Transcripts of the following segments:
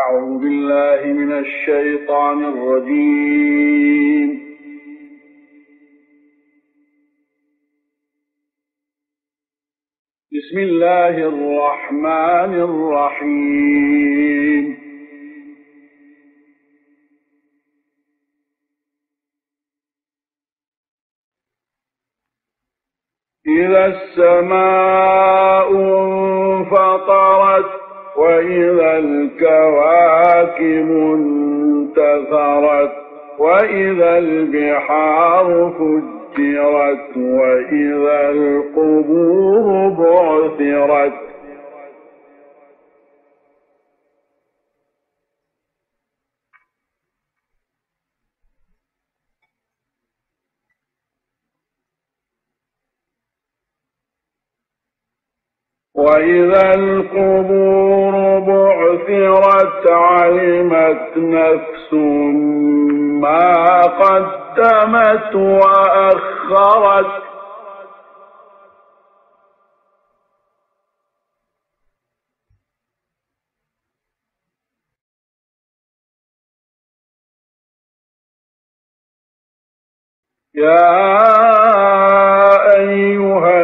أعوذ بالله من الشيطان الرجيم. بسم الله الرحمن الرحيم. إذا السماء انفطرت وإذا الكواكب انتثرت وإذا البحار فجرت وإذا القبور بعثرت وإذا القبور بعثرت علمت نفس ما قدمت وأخرت يا أيها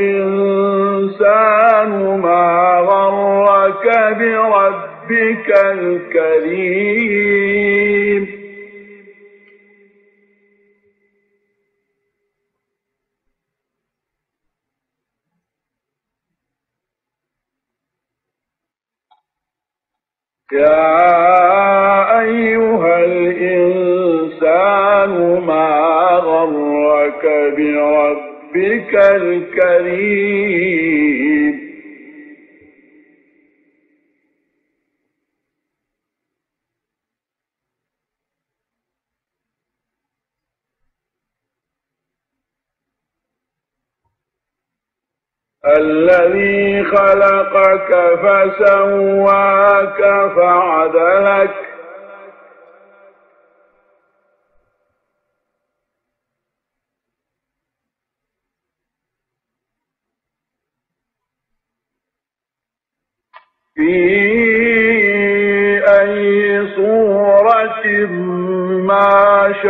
الإنسان ما غرك بربك الكريم يا أيها الإنسان ما غرك بربك الكريم الذي خلقك فسواك فعدلك في أي صورة ما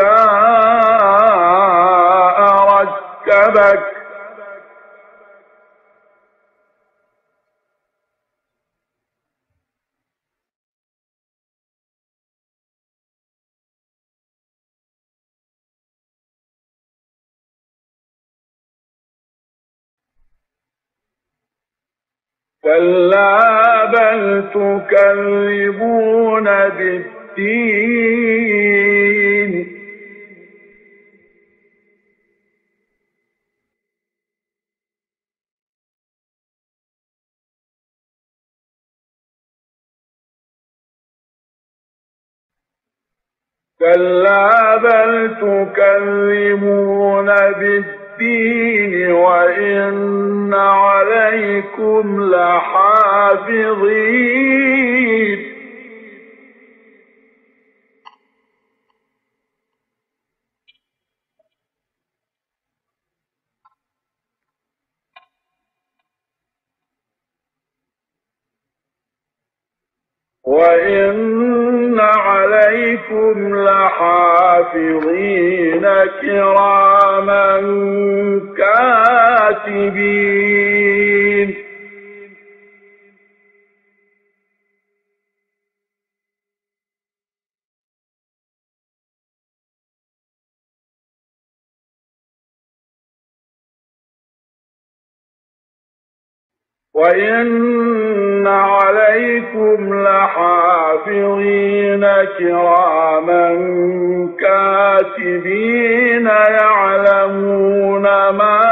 شاء ركبك كلا بل تكذبون بالدين كلا بل تكذبون بالدين وإن عليكم لحافظين وإن عليكم لحافظين كراما كاتبين وإن عليكم لحافظين كراما كاتبين يعلمون ما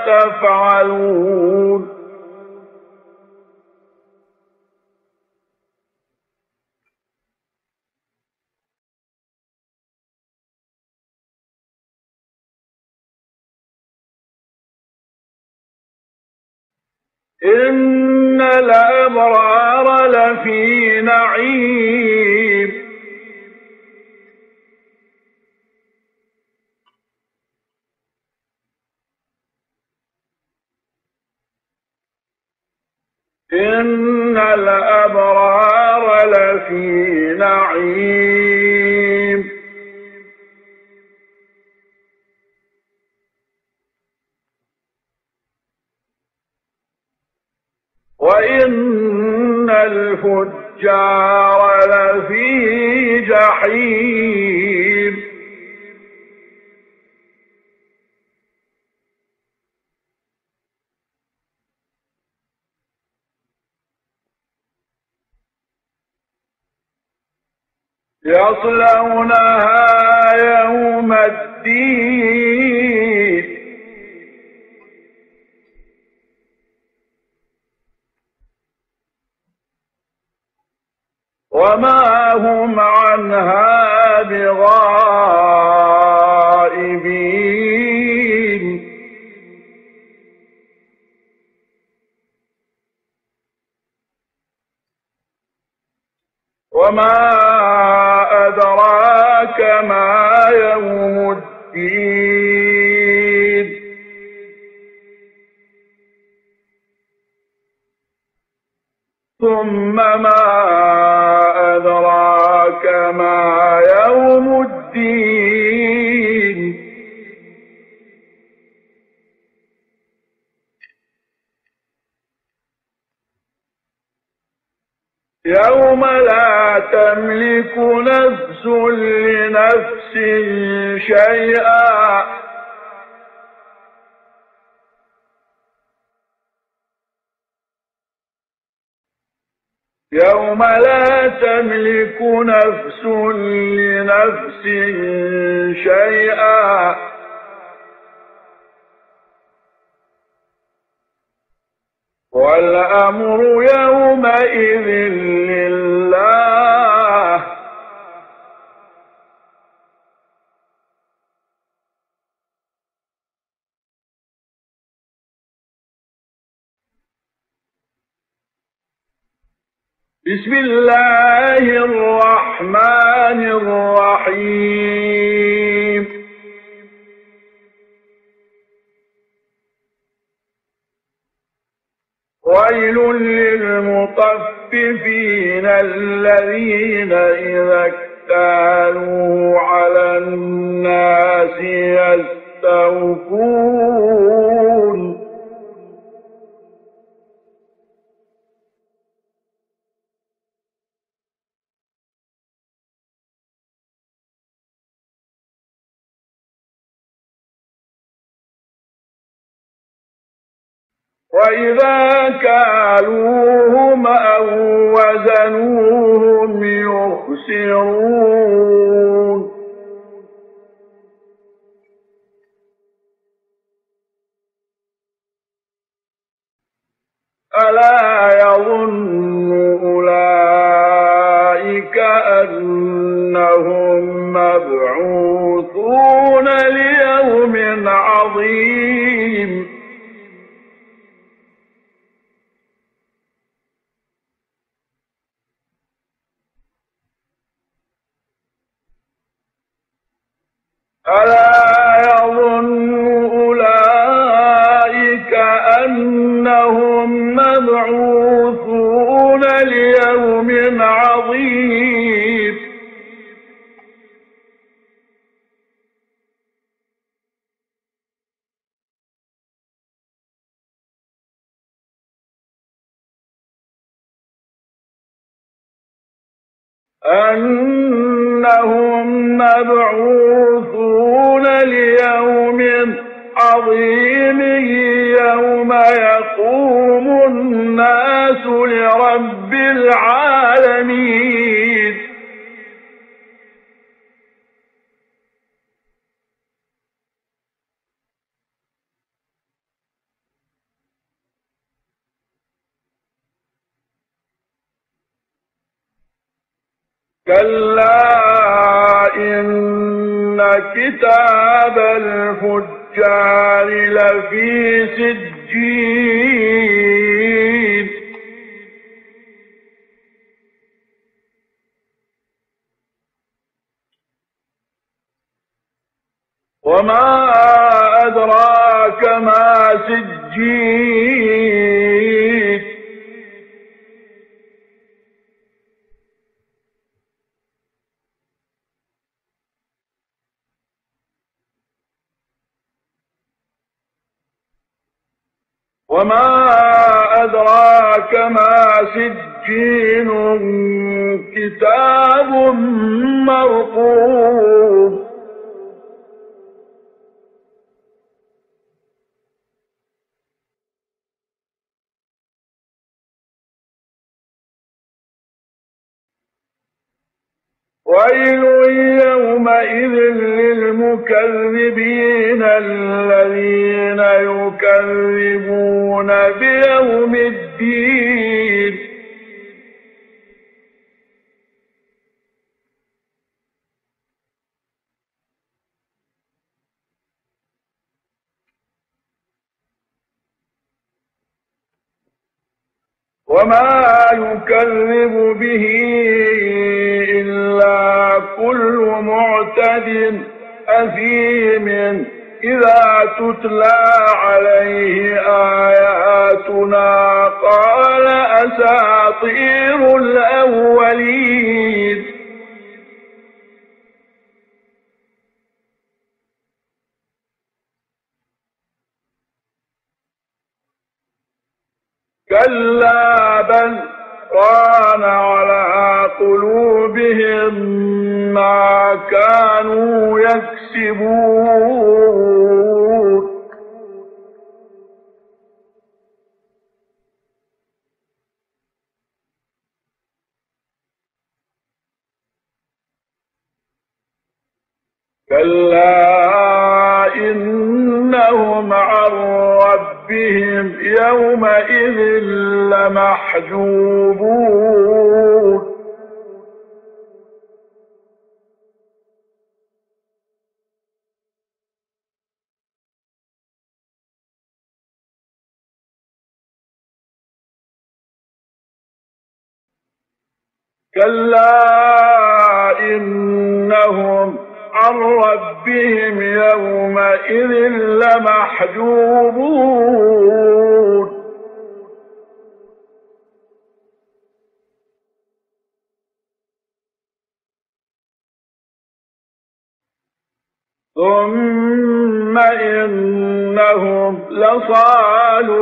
تفعلون إن الأبرار لفي نعيم إن الأبرار لفي نعيم وإن الفجار لفي جحيم يصلونها يوم الدين وما هم عنها بغائبين وما أدراك ما يوم الدين ثم ما أدراك ما يوم الدين يوم لا تملك نفس لنفس شيئا يوم لا تملك نفس لنفس شيئا والأمر يومئذ لله بسم الله الرحمن الرحيم ويل للمطففين الذين إذا اكتالوا على الناس يستوفون وإذا كالوهم أو وزنوهم يخسرون ألا يظن أولئك أنهم مبعوثون ليوم عظيم ألا يظن أولئك أنهم مبعوثون ليوم عظيم أنهم مبعوثون ليوم عظيم يوم يقوم الناس لرب العالمين كلا إن كتاب الفجار لفي سجين وما أدراك ما سجين وما أدراك ما سجين كتاب مرقوم ويل يومئذ للمكذبين الذين يكذبون بيوم الدين وما يكذب به إلا كل معتد أثيم إذا تتلى عليه آياتنا قال أساطير الأولين كلا بل ران على قلوبهم ما كانوا يكسبون كلا إنهم عن ربهم يومئذ لمحجوبون كلا إنهم عن ربهم يومئذ لمحجوبون ثم إنهم لصالو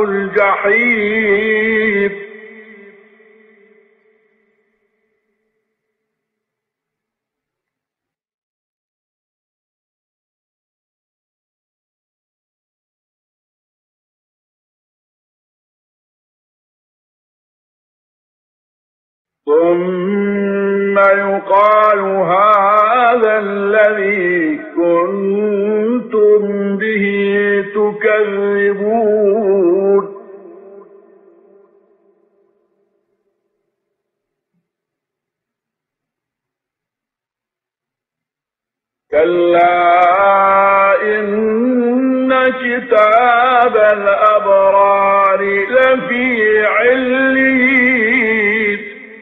الجحيم ثم يقال هذا الذي كنتم به تكذبون كلا إن كتاب الأبرار لفي عليين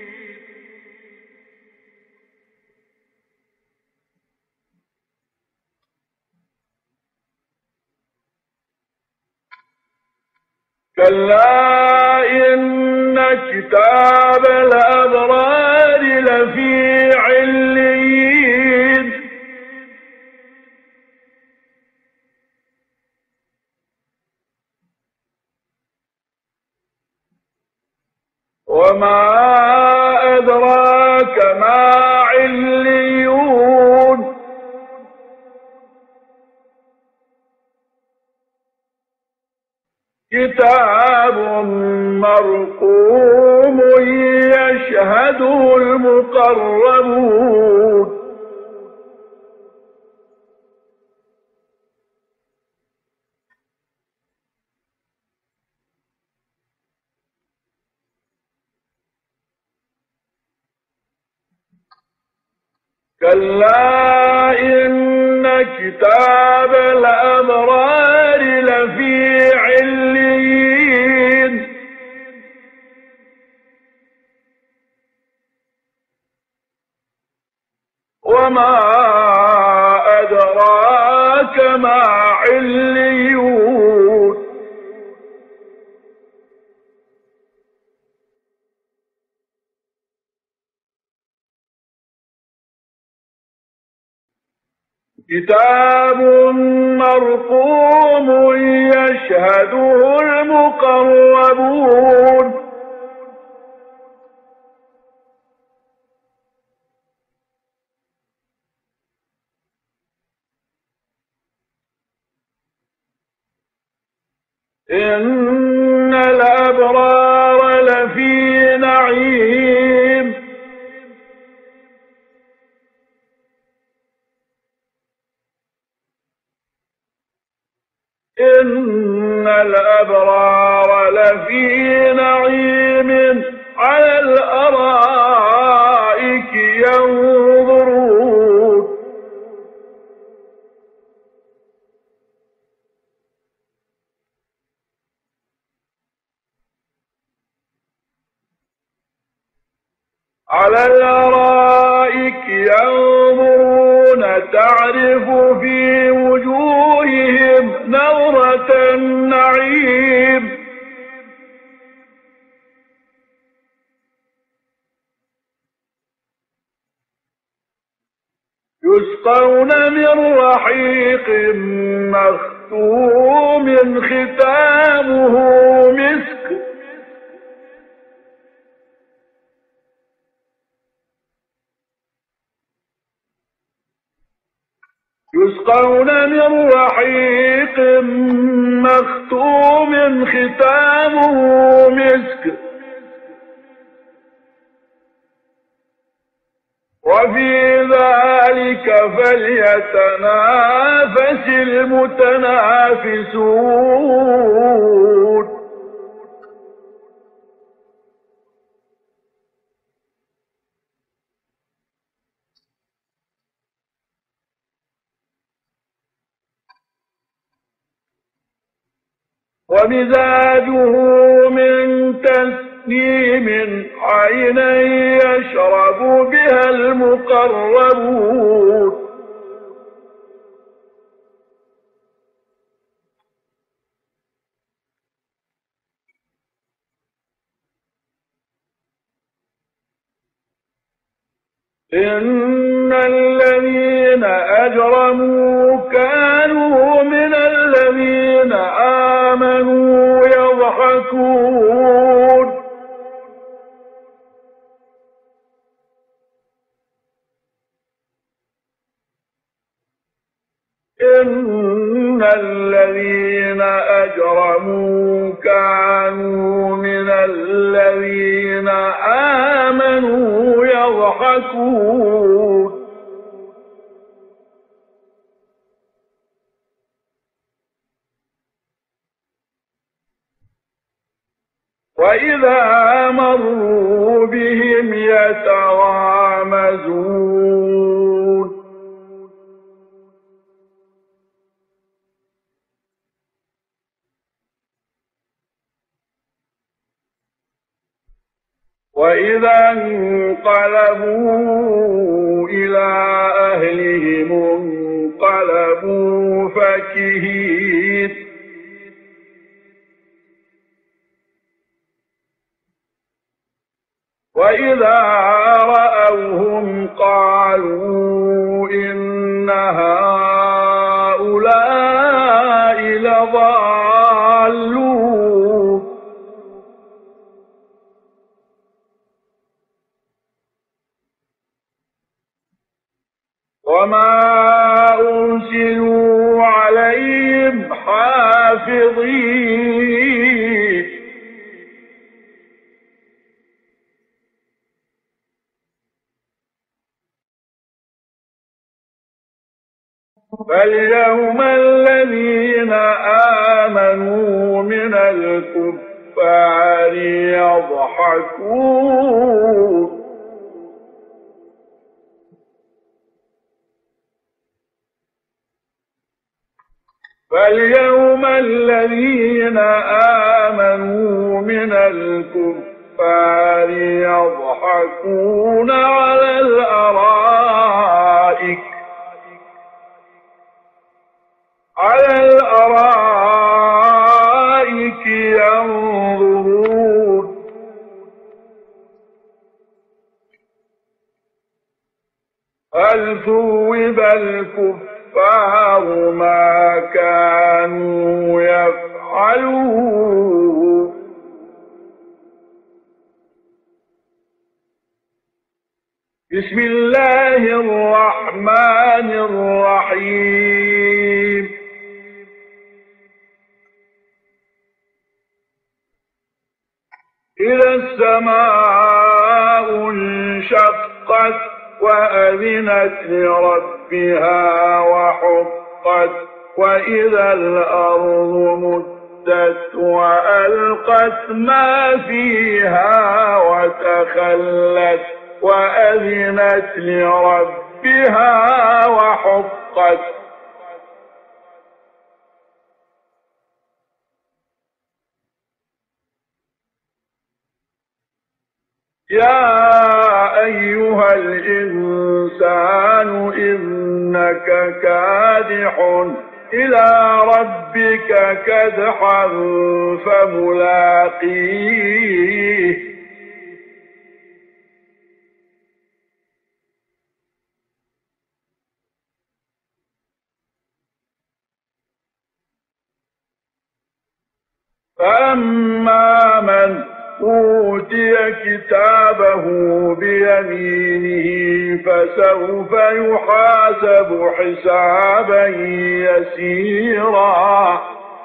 كلا إن كتاب الأبرار لفي عليين وما أدراك ما عليون كتاب مرقوم يشهده المقربون كلا إن كتاب الأبرار لفي عليين وما أدراك ما عليون كتاب مرقوم يشهده المقربون إن الأبرار لفي نعيم إن الأبرار لفي نعيم على الأرائك ينظرون على الأرائك ينظرون تعرف في وجوههم نظرة النعيم يسقون من رحيق مختوم ختامه مسك يسقون من رحيق مختوم ختامه مسك وفي ذلك فليتنافس المتنافسون ومزاجه من تسنيم عينا يشرب بها المقربون إن الذين أجرموا كانوا من الذين آمنوا يضحكون إن الذين أجرموا كانوا من الذين آمنوا يضحكون وإذا مروا بهم يتغامزون وإذا انقلبوا إلى أهلهم انقلبوا فكهين وإذا رأوهم قالوا إن هؤلاء لضالون وما أرسلوا عليهم حافظين فاليوم الذين آمنوا من الكفار يضحكون فاليوم الذين آمنوا من الكفار يضحكون على الأرائك ينظرون هل ثوب الكفار الكفار ما كانوا يفعلون. بسم الله الرحمن الرحيم. إذا السماء انشقت وأذنت لربها وحقت وإذا الأرض مدت وألقت ما فيها وتخلت وأذنت لربها وحقت. يا أيها الإنسان إنك كادح إلى ربك كدحا فملاقيه. فأما من أوتي كتابه بيمينه فسوف يحاسب حسابا يسيرا.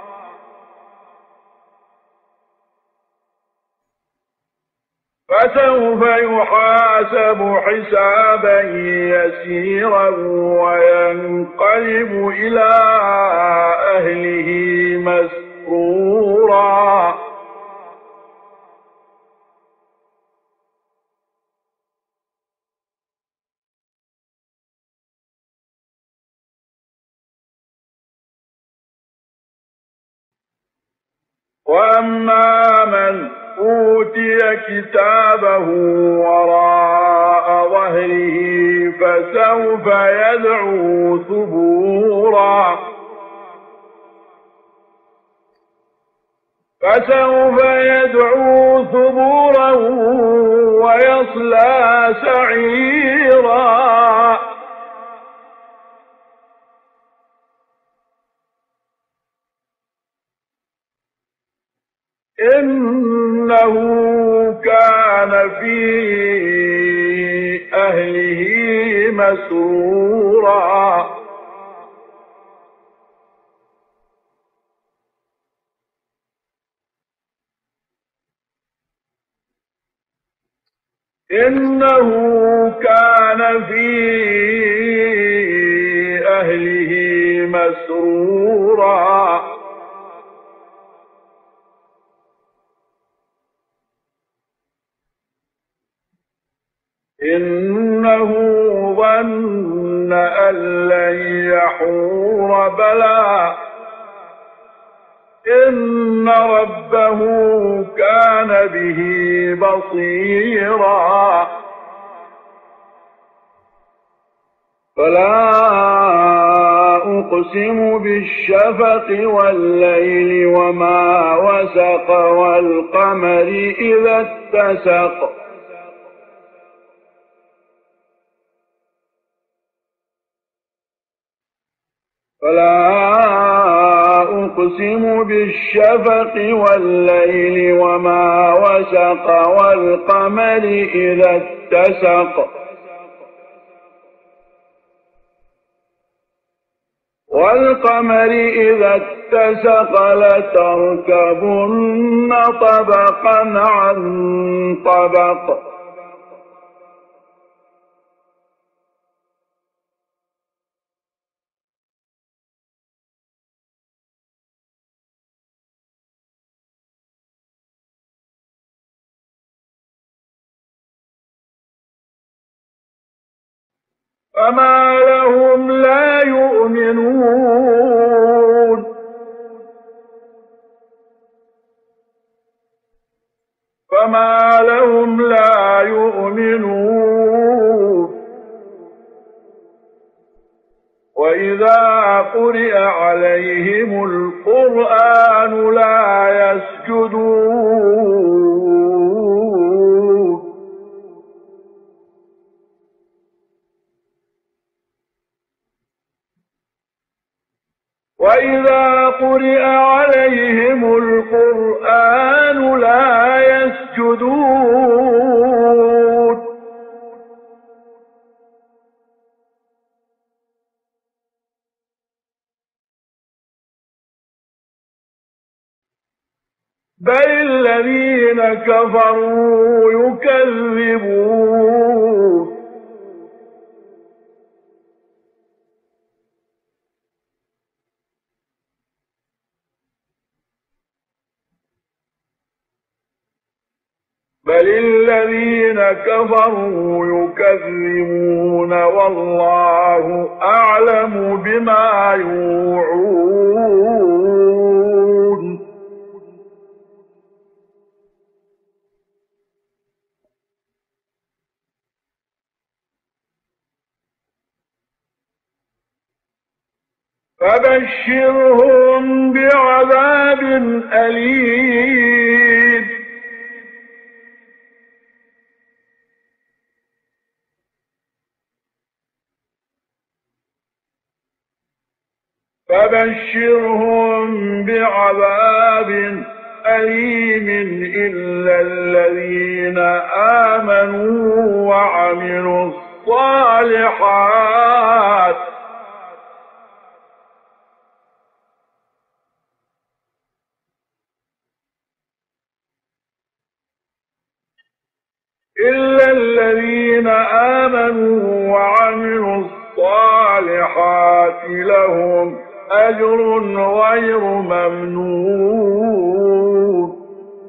وينقلب إلى أهله مسرورا. وأما من أوتي كتابه وراء ظهره فسوف يدعو ثبورا. ويصلى سعيرا. إنه كان في أهله مسرورا. إنه كان في أهله مسرورا. إنه ظن أن لن يحور بلى إن ربه كان به بصيرا. فلا أقسم بالشفق والليل وما وسق والقمر إذا اتسق. أقسم بالشفق والليل وما وسق والقمر إذا اتسق. لتركبن طبقا عن طبق. فما لهم لا يؤمنون. وإذا قرئ عليهم القرآن لا يسجدون. وإذا قرئ عليهم القرآن لا يسجدون بل الذين كفروا يكذبون بل الذين كفروا يكذبون والله أعلم بما يوعون فبشرهم بعذاب أليم إلا الذين آمنوا وعملوا الصالحات لهم أجر غير ممنون.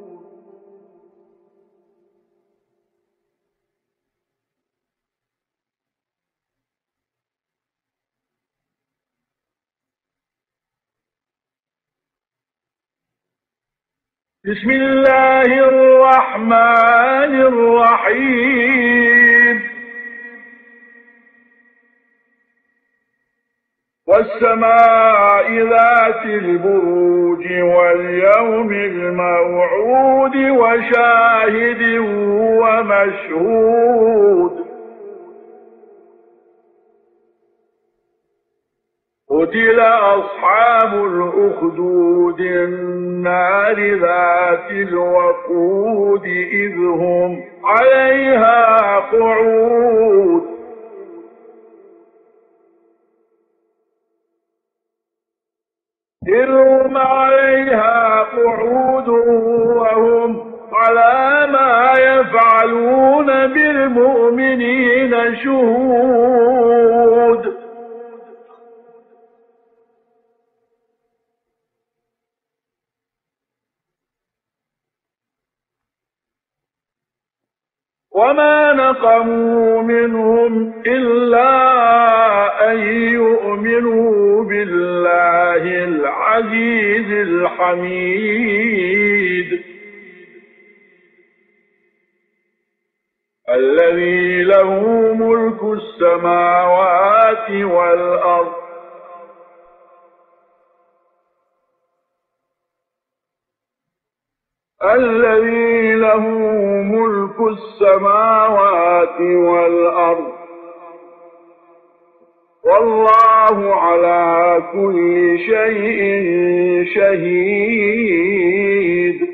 بسم الله الرحمن الرحيم. والسماء ذات البروج واليوم الموعود وشاهد ومشهود. قتل أصحاب الأخدود النار ذات الوقود إذ هم عليها قعود. وهم على ما يفعلون بالمؤمنين شهود. وما نقموا منهم إلا أن يؤمنوا بالله العزيز الحميد الذي له ملك السماوات والأرض والله على كل شيء شهيد.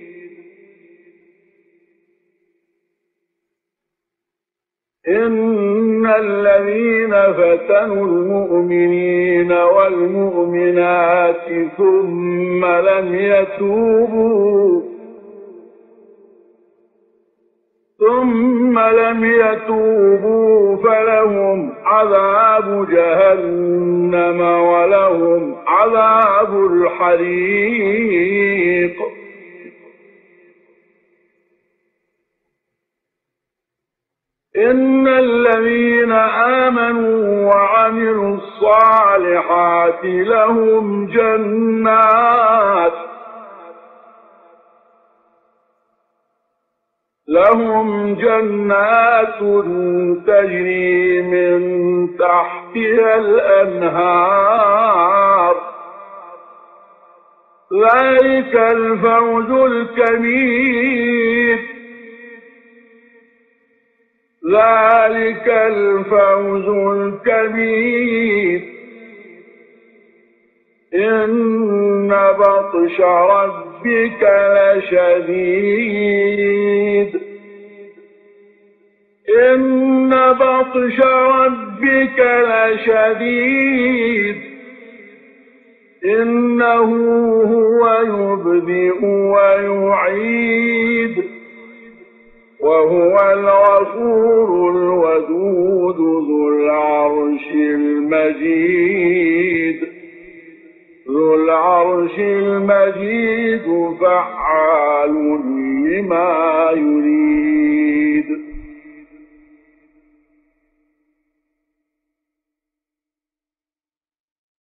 إن الذين فتنوا المؤمنين والمؤمنات ثم لم يتوبوا فلهم عذاب جهنم ولهم عذاب الحريق. إن الذين آمنوا وعملوا الصالحات لهم جنات تجري من تحتها الأنهار. ذلك الفوز الكبير. إن بطش ربك لشديد إن بطش ربك لشديد إنه هو يبدئ ويعيد وهو الغفور الودود ذو العرش المجيد ذو العرش المجيد فعال لما يريد